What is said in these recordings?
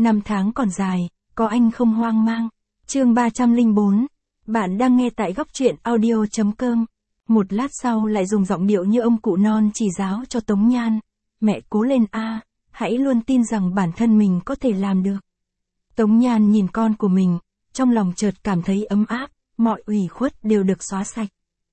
Năm tháng còn dài, có anh không hoang mang. Chương 304. Bạn đang nghe tại góc truyện audio.com. Một lát sau lại dùng giọng điệu như ông cụ non chỉ giáo cho Tống Nhan. Mẹ cố lên a, hãy luôn tin rằng bản thân mình có thể làm được. Tống Nhan nhìn con của mình, trong lòng chợt cảm thấy ấm áp, mọi ủy khuất đều được xóa sạch.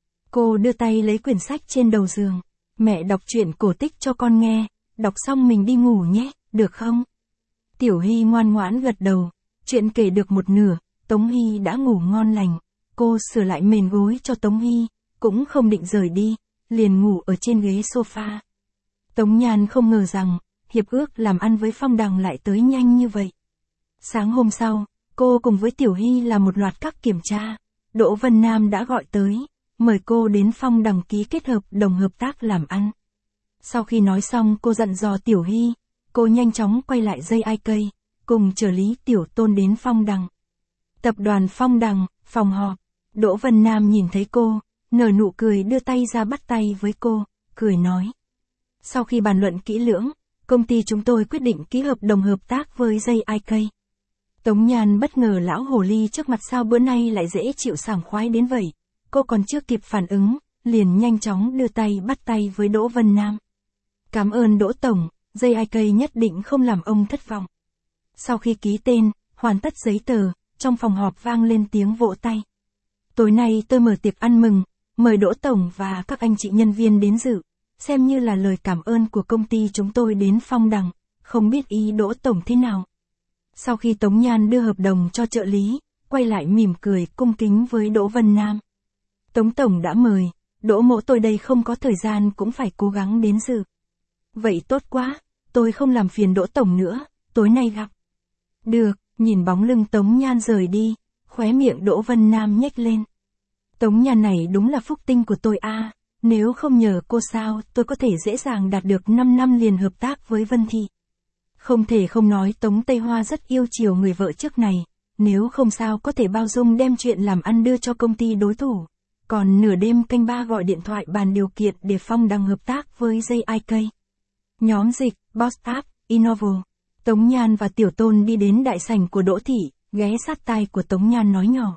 Cô đưa tay lấy quyển sách trên đầu giường. Mẹ đọc truyện cổ tích cho con nghe, đọc xong mình đi ngủ nhé, được không? Tiểu Hy ngoan ngoãn gật đầu. Chuyện kể được một nửa, Tống Hy đã ngủ ngon lành. Cô sửa lại mền gối cho Tống Hy, cũng không định rời đi, liền ngủ ở trên ghế sofa. Tống Nhan không ngờ rằng, hiệp ước làm ăn với Phong Đằng lại tới nhanh như vậy. Sáng hôm sau, cô cùng với Tiểu Hy làm một loạt các kiểm tra. Đỗ Vân Nam đã gọi tới, mời cô đến Phong Đằng ký kết hợp đồng hợp tác làm ăn. Sau khi nói xong cô dặn dò Tiểu Hy, cô nhanh chóng quay lại JIK, cùng trợ lý Tiểu Tôn đến Phong Đằng. Tập đoàn Phong Đằng, phòng họp. Đỗ Vân Nam nhìn thấy cô, nở nụ cười đưa tay ra bắt tay với cô, cười nói. Sau khi bàn luận kỹ lưỡng, công ty chúng tôi quyết định ký hợp đồng hợp tác với JIK. Tống Nhan bất ngờ lão hồ ly trước mặt sao bữa nay lại dễ chịu sảng khoái đến vậy. Cô còn chưa kịp phản ứng, liền nhanh chóng đưa tay bắt tay với Đỗ Vân Nam. Cảm ơn Đỗ Tổng, JIK nhất định không làm ông thất vọng. Sau khi ký tên, hoàn tất giấy tờ, trong phòng họp vang lên tiếng vỗ tay. Tối nay tôi mở tiệc ăn mừng, mời Đỗ Tổng và các anh chị nhân viên đến dự, xem như là lời cảm ơn của công ty chúng tôi đến Phong Đằng, không biết ý Đỗ Tổng thế nào. Sau khi Tống Nhan đưa hợp đồng cho trợ lý, quay lại mỉm cười cung kính với Đỗ Vân Nam. Tống Tổng đã mời, Đỗ mỗ tôi đây không có thời gian cũng phải cố gắng đến dự. Vậy tốt quá, tôi không làm phiền Đỗ Tổng nữa, tối nay gặp. Được, nhìn bóng lưng Tống Nhan rời đi, khóe miệng Đỗ Vân Nam nhếch lên. Tống Nhan này đúng là phúc tinh của tôi a, nếu không nhờ cô sao tôi có thể dễ dàng đạt được 5 năm liền hợp tác với Vân Thị. Không thể không nói Tống Tây Hoa rất yêu chiều người vợ trước này, nếu không sao có thể bao dung đem chuyện làm ăn đưa cho công ty đối thủ. Còn nửa đêm canh ba gọi điện thoại bàn điều kiện để Phong Đằng hợp tác với JIK. Nhóm dịch, Boss App, Innovo. Tống Nhan và Tiểu Tôn đi đến đại sảnh của Đỗ Thị, ghé sát tai của Tống Nhan nói nhỏ.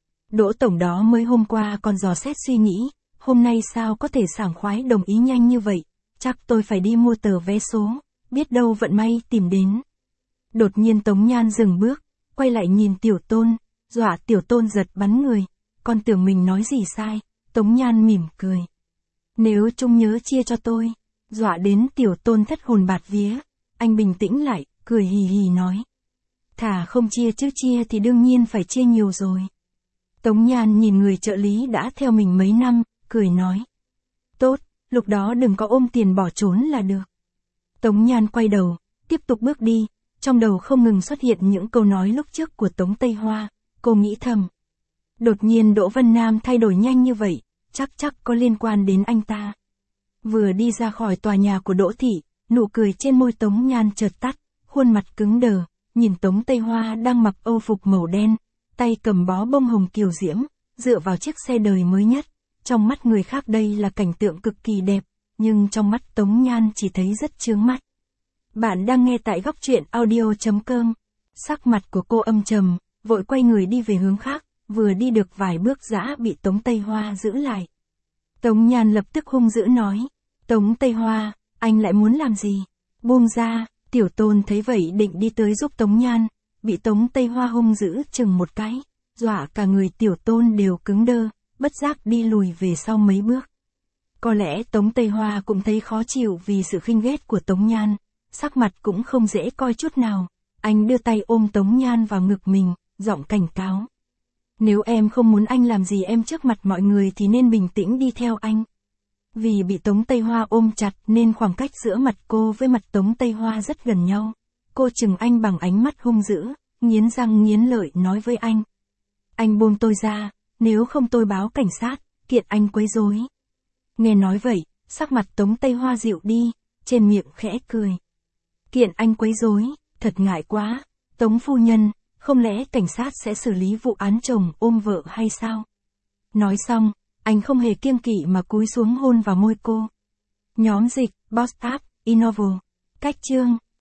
Đỗ Tổng đó mới hôm qua còn dò xét suy nghĩ, hôm nay sao có thể sảng khoái đồng ý nhanh như vậy, chắc tôi phải đi mua tờ vé số, biết đâu vận may tìm đến. Đột nhiên Tống Nhan dừng bước, quay lại nhìn Tiểu Tôn, dọa Tiểu Tôn giật bắn người, con tưởng mình nói gì sai, Tống Nhan mỉm cười. Nếu Trung nhớ chia cho tôi, dọa đến Tiểu Tôn thất hồn bạt vía, anh bình tĩnh lại, cười hì hì nói. Thà không chia chứ chia thì đương nhiên phải chia nhiều rồi. Tống Nhan nhìn người trợ lý đã theo mình mấy năm, cười nói. Tốt, lúc đó đừng có ôm tiền bỏ trốn là được. Tống Nhan quay đầu, tiếp tục bước đi, trong đầu không ngừng xuất hiện những câu nói lúc trước của Tống Tây Hoa, cô nghĩ thầm. Đột nhiên Đỗ Vân Nam thay đổi nhanh như vậy, chắc có liên quan đến anh ta. Vừa đi ra khỏi tòa nhà của Đỗ Thị, nụ cười trên môi Tống Nhan chợt tắt, khuôn mặt cứng đờ, nhìn Tống Tây Hoa đang mặc âu phục màu đen, tay cầm bó bông hồng kiều diễm, dựa vào chiếc xe đời mới nhất. Trong mắt người khác đây là cảnh tượng cực kỳ đẹp, nhưng trong mắt Tống Nhan chỉ thấy rất chướng mắt. Bạn đang nghe tại góc truyện audio.com. Sắc mặt của cô âm trầm, vội quay người đi về hướng khác, vừa đi được vài bước dã bị Tống Tây Hoa giữ lại. Tống Nhan lập tức hung dữ nói. Tống Tây Hoa, anh lại muốn làm gì? Buông ra. Tiểu Tôn thấy vậy định đi tới giúp Tống Nhan, bị Tống Tây Hoa hung dữ chừng một cái, dọa cả người Tiểu Tôn đều cứng đơ, bất giác đi lùi về sau mấy bước. Có lẽ Tống Tây Hoa cũng thấy khó chịu vì sự khinh ghét của Tống Nhan, sắc mặt cũng không dễ coi chút nào, anh đưa tay ôm Tống Nhan vào ngực mình, giọng cảnh cáo. Nếu em không muốn anh làm gì em trước mặt mọi người thì nên bình tĩnh đi theo anh. Vì bị Tống Tây Hoa ôm chặt nên khoảng cách giữa mặt cô với mặt Tống Tây Hoa rất gần nhau. Cô chừng anh bằng ánh mắt hung dữ, nghiến răng nghiến lợi nói với anh. Anh buông tôi ra, nếu không tôi báo cảnh sát, kiện anh quấy rối. Nghe nói vậy, sắc mặt Tống Tây Hoa dịu đi, trên miệng khẽ cười. Kiện anh quấy rối, thật ngại quá, Tống phu nhân, không lẽ cảnh sát sẽ xử lý vụ án chồng ôm vợ hay sao? Nói xong, anh không hề kiêng kỵ mà cúi xuống hôn vào môi cô. Nhóm dịch, Boss App, Innovo. Cách chương